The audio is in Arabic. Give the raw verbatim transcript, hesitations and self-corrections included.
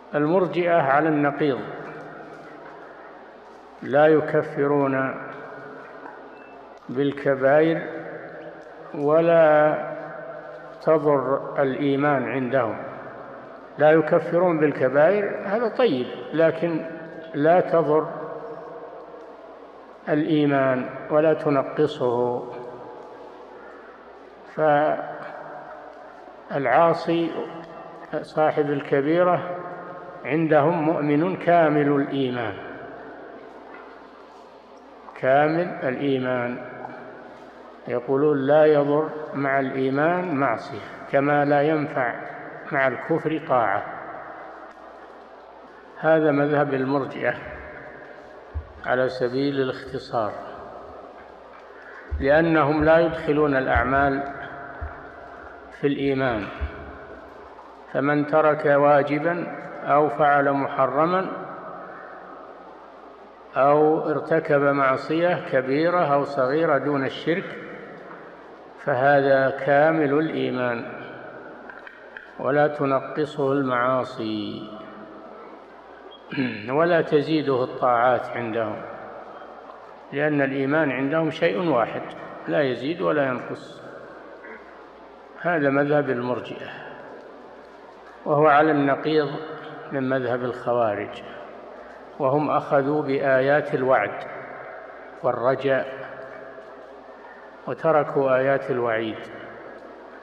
المرجئة على النقيض، لا يكفرون بالكبائر ولا تضر الإيمان عندهم. لا يكفرون بالكبائر هذا طيب، لكن لا تضر الإيمان ولا تنقصه. فالعاصي صاحب الكبيرة عندهم مؤمن كامل الإيمان، كامل الإيمان. يقولون لا يضر مع الإيمان معصية، كما لا ينفع مع الكفر طاعة. هذا مذهب المرجئة على سبيل الاختصار، لأنهم لا يدخلون الأعمال في الإيمان. فمن ترك واجبا أو فعل محرما أو ارتكب معصية كبيرة أو صغيرة دون الشرك فهذا كامل الإيمان ولا تنقصه المعاصي ولا تزيده الطاعات عندهم، لأن الإيمان عندهم شيء واحد لا يزيد ولا ينقص. هذا مذهب المرجئة، وهو على النقيض من مذهب الخوارج، وهم أخذوا بآيات الوعد والرجاء وتركوا آيات الوعيد.